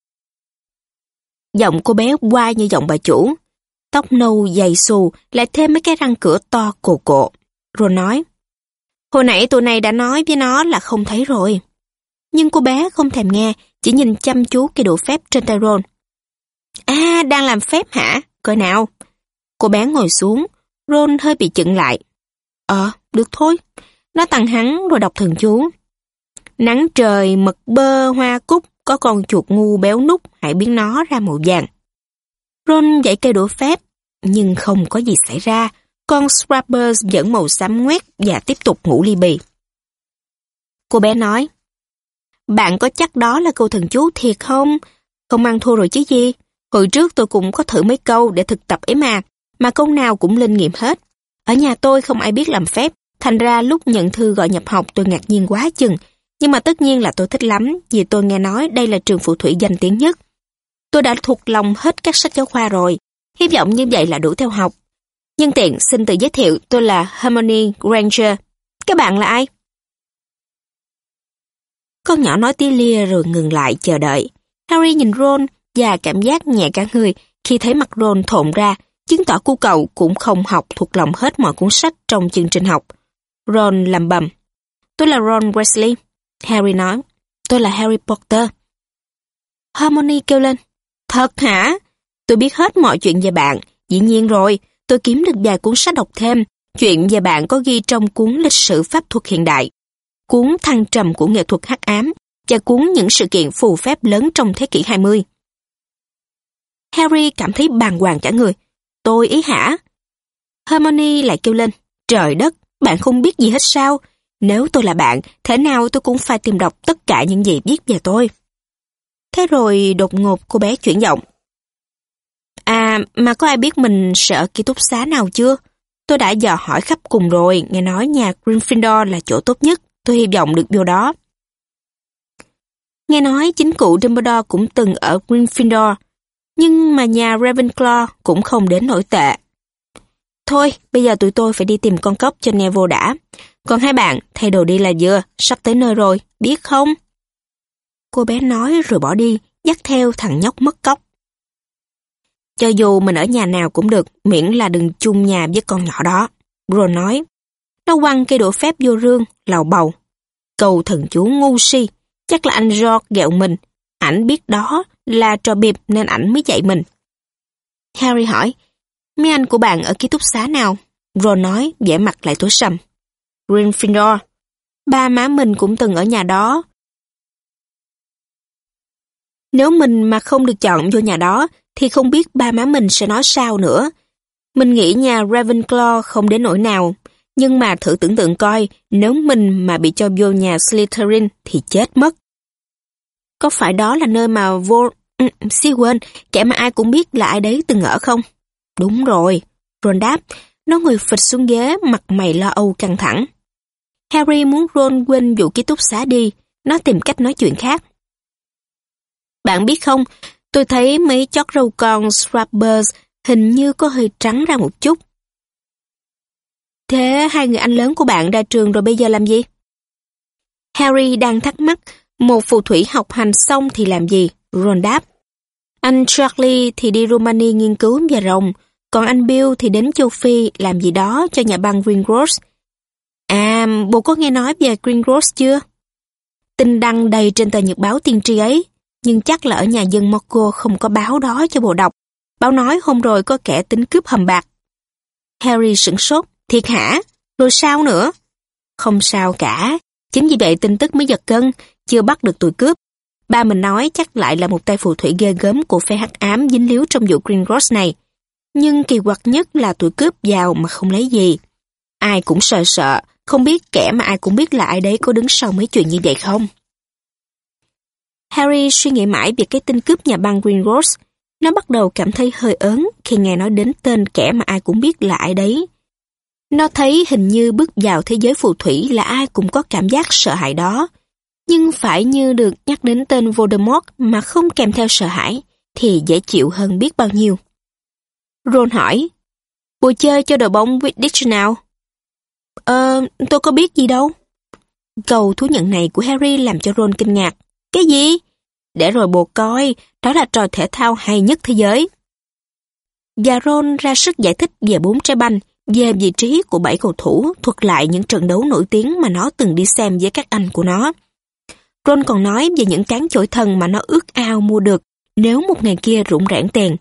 Giọng cô bé oai như giọng bà chủ. Tóc nâu dày xù, lại thêm mấy cái răng cửa to cồ cộ. Rồi nói: "Hồi nãy tụi này đã nói với nó là không thấy rồi." Nhưng cô bé không thèm nghe, chỉ nhìn chăm chú cái đũa phép trên tay Ron. "À, đang làm phép hả? Coi nào." Cô bé ngồi xuống. Ron hơi bị chững lại. Được thôi." Nó tằng hắn rồi đọc thần chú: "Nắng trời, mật bơ, hoa cúc, có con chuột ngu béo núc, hãy biến nó ra màu vàng." Ron dãy cây đũa phép, nhưng không có gì xảy ra. Con Scrappers vẫn màu xám ngoét và tiếp tục ngủ li bì. Cô bé nói: "Bạn có chắc đó là câu thần chú thiệt không? Không ăn thua rồi chứ gì. Hồi trước tôi cũng có thử mấy câu để thực tập ấy mà câu nào cũng linh nghiệm hết. Ở nhà tôi không ai biết làm phép, thành ra lúc nhận thư gọi nhập học tôi ngạc nhiên quá chừng. Nhưng mà tất nhiên là tôi thích lắm, vì tôi nghe nói đây là trường phù thủy danh tiếng nhất. Tôi đã thuộc lòng hết các sách giáo khoa rồi, hy vọng như vậy là đủ theo học. Nhân tiện xin tự giới thiệu, tôi là Hermione Granger. Các bạn là ai?" Con nhỏ nói tí lia rồi ngừng lại chờ đợi. Harry nhìn Ron và cảm giác nhẹ cả người khi thấy mặt Ron thộn ra, chứng tỏ cu cậu cũng không học thuộc lòng hết mọi cuốn sách trong chương trình học. Ron lẩm bẩm: "Tôi là Ron Weasley." Harry nói: "Tôi là Harry Potter." Hermione kêu lên: "Thật hả? Tôi biết hết mọi chuyện về bạn. Dĩ nhiên rồi, tôi kiếm được vài cuốn sách đọc thêm. Chuyện về bạn có ghi trong cuốn lịch sử pháp thuật hiện đại, cuốn thăng trầm của nghệ thuật hắc ám và cuốn những sự kiện phù phép lớn trong thế kỷ 20. Harry cảm thấy bàng hoàng cả người. "Tôi ý hả?" Hermione lại kêu lên: "Trời đất, bạn không biết gì hết sao? Nếu tôi là bạn, thế nào tôi cũng phải tìm đọc tất cả những gì viết về tôi." Thế rồi đột ngột cô bé chuyển giọng: "À, mà có ai biết mình sẽ ở ký túc xá nào chưa? Tôi đã dò hỏi khắp cùng rồi, nghe nói nhà Gryffindor là chỗ tốt nhất, tôi hy vọng được vô đó." Nghe nói chính cụ Dumbledore cũng từng ở Gryffindor, nhưng mà nhà Ravenclaw cũng không đến nổi tệ. "Thôi, bây giờ tụi tôi phải đi tìm con cóc cho Neville đã. Còn hai bạn, thay đồ đi là vừa, sắp tới nơi rồi, biết không?" Cô bé nói rồi bỏ đi, dắt theo thằng nhóc mất cóc. "Cho dù mình ở nhà nào cũng được, miễn là đừng chung nhà với con nhỏ đó." Ron nói. Nó quăng cây đũa phép vô rương, lầu bầu: "Cầu thần chú ngu si, chắc là anh George ghẹo mình. Ảnh biết đó là trò bịp nên ảnh mới dạy mình." Harry hỏi: "Mấy anh của bạn ở ký túc xá nào?" Ron nói, vẻ mặt lại tối sầm: "Gryffindor. Ba má mình cũng từng ở nhà đó. Nếu mình mà không được chọn vô nhà đó, thì không biết ba má mình sẽ nói sao nữa. Mình nghĩ nhà Ravenclaw không đến nỗi nào, nhưng mà thử tưởng tượng coi, nếu mình mà bị cho vô nhà Slytherin thì chết mất." "Có phải đó là nơi mà Xí quên, kẻ mà ai cũng biết là ai đấy từng ở không?" "Đúng rồi." Ron đáp. Nó ngồi phịch xuống ghế, mặt mày lo âu căng thẳng. Harry muốn Ron quên vụ ký túc xá đi, nó tìm cách nói chuyện khác. Bạn biết không, tôi thấy mấy chót râu con Scrappers hình như có hơi trắng ra một chút. Thế hai người anh lớn của bạn ra trường rồi bây giờ làm gì? Harry đang thắc mắc, một phù thủy học hành xong thì làm gì? Ron đáp. Anh Charlie thì đi Romania nghiên cứu về rồng, còn anh Bill thì đến châu Phi làm gì đó cho nhà băng Gringotts. À, bố có nghe nói về Gringotts chưa? Tin đăng đầy trên tờ nhật báo tiên tri ấy, nhưng chắc là ở nhà dân Muggle không có báo đó cho bố đọc. Báo nói hôm rồi có kẻ tính cướp hầm bạc. Harry sửng sốt, thiệt hả? Rồi sao nữa? Không sao cả, chính vì vậy tin tức mới giật gân, chưa bắt được tụi cướp. Ba mình nói chắc lại là một tay phù thủy ghê gớm của phe hắc ám dính líu trong vụ Gringotts này. Nhưng kỳ quặc nhất là tụi cướp vào mà không lấy gì. Ai cũng sợ sợ, không biết kẻ mà ai cũng biết là ai đấy có đứng sau mấy chuyện như vậy không? Harry suy nghĩ mãi về cái tin cướp nhà băng Gringotts. Nó bắt đầu cảm thấy hơi ớn khi nghe nói đến tên kẻ mà ai cũng biết là ai đấy. Nó thấy hình như bước vào thế giới phù thủy là ai cũng có cảm giác sợ hãi đó. Nhưng phải như được nhắc đến tên Voldemort mà không kèm theo sợ hãi thì dễ chịu hơn biết bao nhiêu. Ron hỏi, bồ chơi cho đội bóng Quidditch nào? Tôi có biết gì đâu. Câu thú nhận này của Harry làm cho Ron kinh ngạc. Cái gì? Để rồi bồ coi, đó là trò thể thao hay nhất thế giới. Và Ron ra sức giải thích về 4 trái banh, về vị trí của 7 cầu thủ, thuật lại những trận đấu nổi tiếng mà nó từng đi xem với các anh của nó. Ron còn nói về những cán chổi thần mà nó ước ao mua được nếu một ngày kia rủng rãng tiền.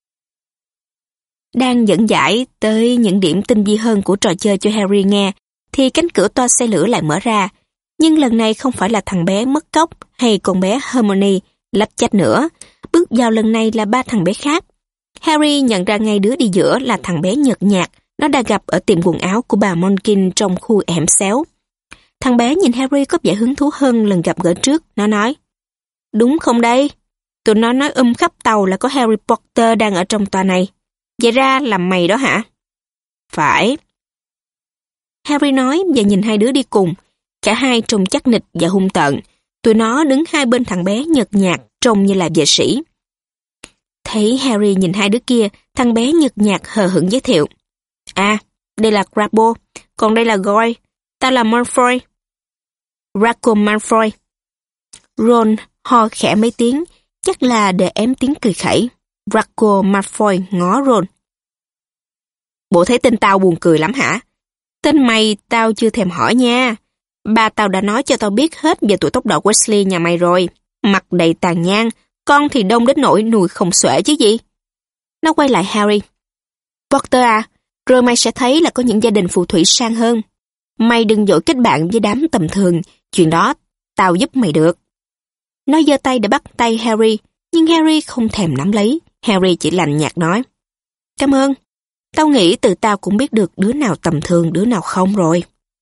Đang dẫn giải tới những điểm tinh vi hơn của trò chơi cho Harry nghe, thì cánh cửa toa xe lửa lại mở ra. Nhưng lần này không phải là thằng bé mất cốc hay con bé Hermione lách chách nữa. Bước vào lần này là 3 thằng bé khác. Harry nhận ra ngay đứa đi giữa là thằng bé nhợt nhạt, nó đã gặp ở tiệm quần áo của bà Monkin trong khu hẻm xéo. Thằng bé nhìn Harry có vẻ hứng thú hơn lần gặp gỡ trước. Nó nói, đúng không đây? Tụi nó nói khắp tàu là có Harry Potter đang ở trong tòa này. Vậy ra là mày đó hả? Phải. Harry nói và nhìn hai đứa đi cùng. Cả hai trông chắc nịch và hung tợn. Tụi nó đứng hai bên thằng bé nhợt nhạt trông như là vệ sĩ. Thấy Harry nhìn hai đứa kia, thằng bé nhợt nhạt hờ hững giới thiệu. À, đây là Crabbe, còn đây là Goyle. Ta là Malfoy. Draco Malfoy. Ron ho khẽ mấy tiếng, chắc là để ém tiếng cười khẩy. Draco Malfoy ngó Ron. Bộ thấy tên tao buồn cười lắm hả? Tên mày tao chưa thèm hỏi nha. Ba tao đã nói cho tao biết hết về tụi tóc đỏ Weasley nhà mày rồi. Mặt đầy tàn nhang, con thì đông đến nỗi nùi không xuể chứ gì. Nó quay lại Harry. Potter à, rồi mày sẽ thấy là có những gia đình phù thủy sang hơn. Mày đừng vội kết bạn với đám tầm thường, chuyện đó tao giúp mày được. Nó giơ tay để bắt tay Harry, nhưng Harry không thèm nắm lấy. Harry chỉ lạnh nhạt nói. Cảm ơn, tao nghĩ từ tao cũng biết được đứa nào tầm thường, đứa nào không rồi.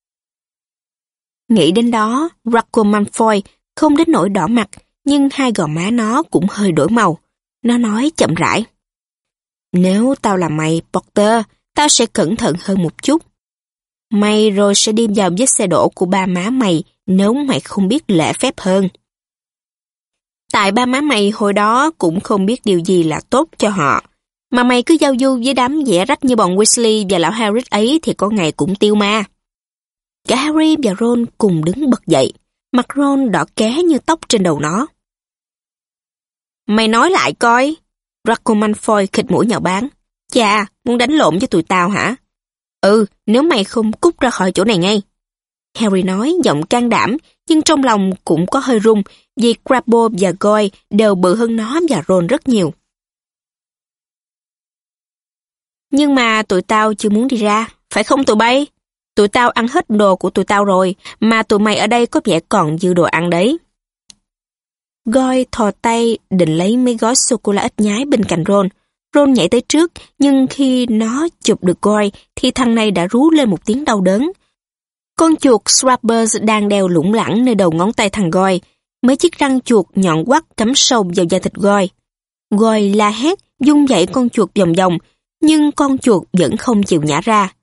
Nghĩ đến đó, Draco Malfoy không đến nỗi đỏ mặt, nhưng hai gò má nó cũng hơi đổi màu. Nó nói chậm rãi. Nếu tao là mày, Potter, tao sẽ cẩn thận hơn một chút. Mày rồi sẽ đi vào vết xe đổ của ba má mày nếu mày không biết lễ phép hơn. Tại ba má mày hồi đó cũng không biết điều gì là tốt cho họ. Mà mày cứ giao du với đám dẻ rách như bọn Weasley và lão Harry ấy thì có ngày cũng tiêu ma. Cả Harry và Ron cùng đứng bật dậy. Mặt Ron đỏ ké như tóc trên đầu nó. Mày nói lại coi. Draco Malfoy khịt mũi nhạo báng. Chà, muốn đánh lộn với tụi tao hả? Ừ, nếu mày không cút ra khỏi chỗ này ngay. Harry nói giọng can đảm, nhưng trong lòng cũng có hơi run vì Crabbe và Goyle đều bự hơn nó và Ron rất nhiều. Nhưng mà tụi tao chưa muốn đi ra, phải không tụi bay? Tụi tao ăn hết đồ của tụi tao rồi, mà tụi mày ở đây có vẻ còn dư đồ ăn đấy. Goyle thò tay định lấy mấy gói sô-cô-la ít nhái bên cạnh Ron. Ron nhảy tới trước, nhưng khi nó chụp được Goyle thì thằng này đã rú lên một tiếng đau đớn. Con chuột Scrappers đang đeo lủng lẳng nơi đầu ngón tay thằng Goyle. Mấy chiếc răng chuột nhọn quắt cắm sâu vào da thịt Goyle. Goyle la hét, vung dậy con chuột vòng vòng, nhưng con chuột vẫn không chịu nhả ra.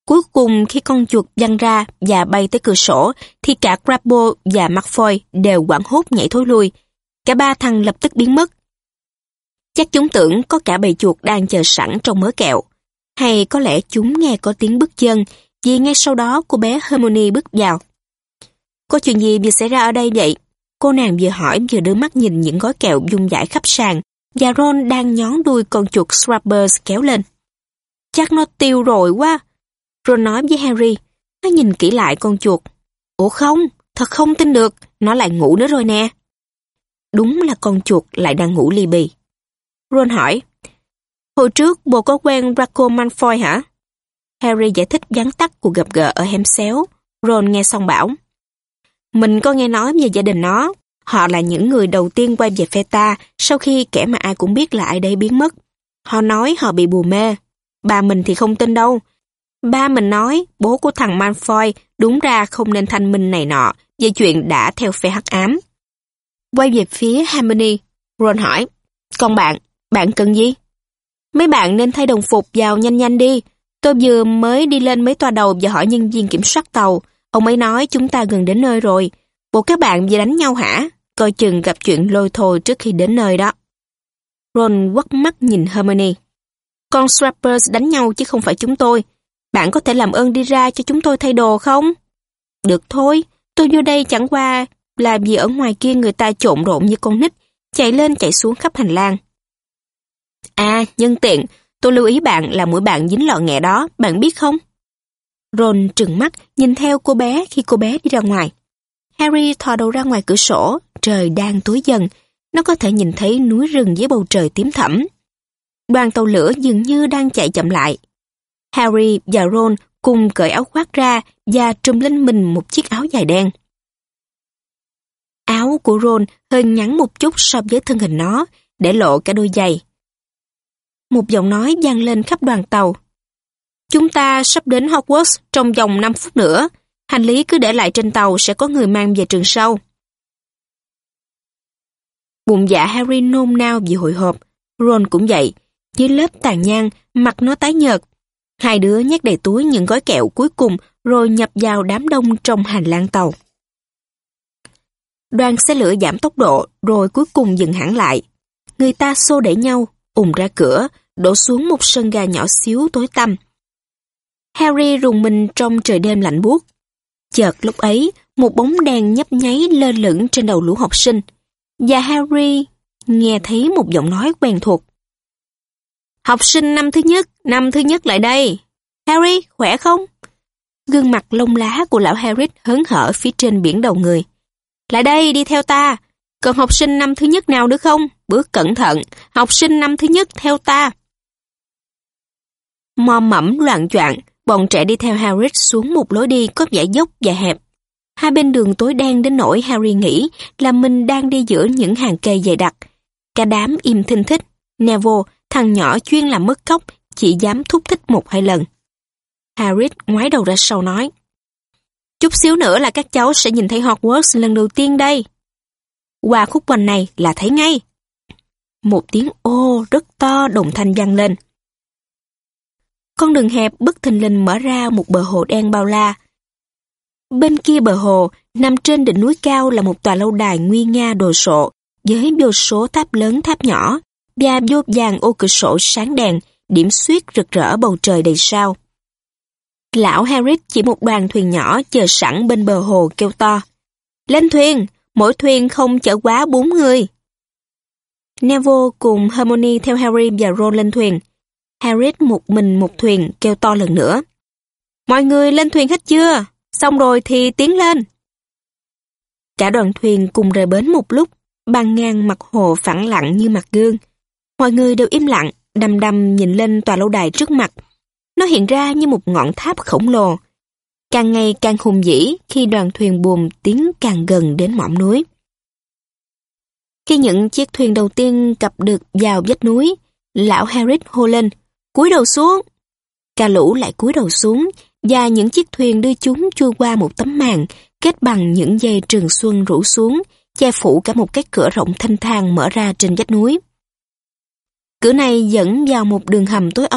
Cuối cùng khi con chuột văng ra và bay tới cửa sổ, thì cả Crabbe và Malfoy đều hoảng hốt nhảy thối lui. Cả ba thằng lập tức biến mất. Chắc chúng tưởng có cả bầy chuột đang chờ sẵn trong mớ kẹo. Hay có lẽ chúng nghe có tiếng bước chân, vì ngay sau đó cô bé Hermione bước vào. Có chuyện gì vừa xảy ra ở đây vậy? Cô nàng vừa hỏi vừa đưa mắt nhìn những gói kẹo vung vãi khắp sàn, và Ron đang nhón đuôi con chuột Scrappers kéo lên. Chắc nó tiêu rồi quá. Ron nói với Harry. Nó nhìn kỹ lại con chuột. Ủa không, thật không tin được, nó lại ngủ nữa rồi nè. Đúng là con chuột lại đang ngủ li bì. Ron hỏi, hồi trước bồ có quen Draco Malfoy hả? Harry giải thích vắn tắt cuộc gặp gỡ ở hẻm xéo. Ron nghe xong bảo, mình có nghe nói về gia đình nó. Họ là những người đầu tiên quay về phe ta sau khi kẻ mà ai cũng biết là ai đấy biến mất. Họ nói họ bị bù mê. Ba mình thì không tin đâu. Ba mình nói bố của thằng Malfoy đúng ra không nên thanh minh này nọ về chuyện đã theo phe hắc ám. Quay về phía Hermione, Ron hỏi, còn bạn cần gì? Mấy bạn nên thay đồng phục vào nhanh nhanh đi. Tôi vừa mới đi lên mấy toa đầu và hỏi nhân viên kiểm soát tàu. Ông ấy nói chúng ta gần đến nơi rồi. Bộ các bạn vừa đánh nhau hả? Coi chừng gặp chuyện lôi thôi trước khi đến nơi đó. Ron quắt mắt nhìn Hermione. Con Scrappers đánh nhau chứ không phải chúng tôi. Bạn có thể làm ơn đi ra cho chúng tôi thay đồ không? Được thôi, tôi vô đây chẳng qua là vì ở ngoài kia người ta trộn rộn như con nít, chạy lên chạy xuống khắp hành lang. À, nhân tiện, tôi lưu ý bạn là mũi bạn dính lọ nghẹ đó, bạn biết không? Ron trừng mắt nhìn theo cô bé khi cô bé đi ra ngoài. Harry thò đầu ra ngoài cửa sổ, trời đang tối dần, nó có thể nhìn thấy núi rừng với bầu trời tím thẫm. Đoàn tàu lửa dường như đang chạy chậm lại. Harry và Ron cùng cởi áo khoác ra và trùm lên mình một chiếc áo dài đen. Áo của Ron hơi ngắn một chút so với thân hình nó, để lộ cả đôi giày. Một giọng nói vang lên khắp đoàn tàu. Chúng ta sắp đến Hogwarts trong vòng 5 phút nữa. Hành lý cứ để lại trên tàu, sẽ có người mang về trường sau. Bụng dạ Harry nôn nao vì hồi hộp. Ron cũng vậy. Dưới lớp tàn nhang, mặt nó tái nhợt. Hai đứa nhét đầy túi những gói kẹo cuối cùng rồi nhập vào đám đông trong hành lang tàu. Đoàn xe lửa giảm tốc độ rồi cuối cùng dừng hẳn lại. Người ta xô đẩy nhau, ùn ra cửa, đổ xuống một sân ga nhỏ xíu tối tăm. Harry rùng mình trong trời đêm lạnh buốt. Chợt lúc ấy, một bóng đèn nhấp nháy lơ lửng trên đầu lũ học sinh, và Harry nghe thấy một giọng nói quen thuộc. Học sinh năm thứ nhất lại đây. Harry, khỏe không? Gương mặt lông lá của lão Harry hớn hở phía trên biển đầu người. Lại đây, đi theo ta. Còn học sinh năm thứ nhất nào nữa không? Bước cẩn thận, học sinh năm thứ nhất theo ta. Mò mẫm loạng choạng, bọn trẻ đi theo Harry xuống một lối đi có vẻ dốc và hẹp. Hai bên đường tối đen đến nỗi Harry nghĩ là mình đang đi giữa những hàng cây dày đặc. Cả đám im thinh thích. Neville, thằng nhỏ chuyên làm mất cốc, chỉ dám thúc thích 1-2 lần. Harry ngoái đầu ra sau nói, chút xíu nữa là các cháu sẽ nhìn thấy Hogwarts lần đầu tiên đây. Qua khúc quanh này là thấy ngay. Một tiếng ô rất to đồng thanh vang lên. Con đường hẹp bất thình lình mở ra một bờ hồ đen bao la. Bên kia bờ hồ, nằm trên đỉnh núi cao là một tòa lâu đài nguy nga đồ sộ, với vô số tháp lớn tháp nhỏ, và vô vàn ô cửa sổ sáng đèn, điểm xuyết rực rỡ bầu trời đầy sao. Lão Harry chỉ một đoàn thuyền nhỏ chờ sẵn bên bờ hồ kêu to. Lên thuyền, mỗi thuyền không chở quá 4 người. Neville cùng Hermione theo Harry và Ron lên thuyền. Harry một mình một thuyền kêu to lần nữa. Mọi người lên thuyền hết chưa? Xong rồi thì tiến lên. Cả đoàn thuyền cùng rời bến một lúc, băng ngang mặt hồ phẳng lặng như mặt gương. Mọi người đều im lặng, đăm đăm nhìn lên tòa lâu đài trước mặt. Nó hiện ra như một ngọn tháp khổng lồ. Càng ngày càng hùng vĩ khi đoàn thuyền buồm tiến càng gần đến mỏm núi. Khi những chiếc thuyền đầu tiên cập được vào vách núi, lão Harry hô lên, cúi đầu xuống. Cả lũ lại cúi đầu xuống, và những chiếc thuyền đưa chúng chui qua một tấm màn kết bằng những dây trường xuân rủ xuống, che phủ cả một cái cửa rộng thênh thang mở ra trên vách núi. Cửa này dẫn vào một đường hầm tối om,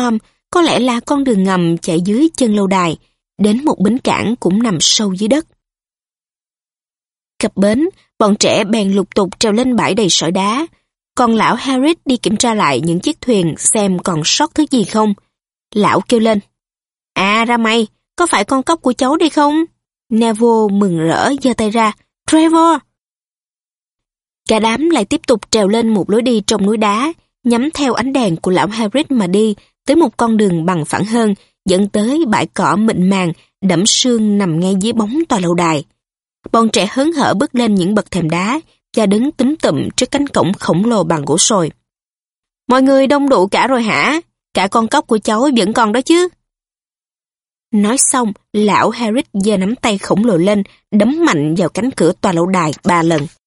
Có lẽ là con đường ngầm chạy dưới chân lâu đài, đến một bến cảng cũng nằm sâu dưới đất. Cập bến, bọn trẻ bèn lục tục trèo lên bãi đầy sỏi đá, còn lão Harris đi kiểm tra lại những chiếc thuyền xem còn sót thứ gì không. Lão kêu lên, "À ra mày, có phải con cóc của cháu đây không?" Neville mừng rỡ giơ tay ra, "Trevor!" Cả đám lại tiếp tục trèo lên một lối đi trong núi đá, nhắm theo ánh đèn của lão Harris mà đi tới một con đường bằng phẳng hơn, dẫn tới bãi cỏ mịn màng, đẫm sương nằm ngay dưới bóng tòa lâu đài. Bọn trẻ hớn hở bước lên những bậc thềm đá và đứng túm tụm trước cánh cổng khổng lồ bằng gỗ sồi. "Mọi người đông đủ cả rồi hả? Cả con cóc của cháu vẫn còn đó chứ?" Nói xong, lão Harris giơ nắm tay khổng lồ lên, đấm mạnh vào cánh cửa tòa lâu đài 3 lần.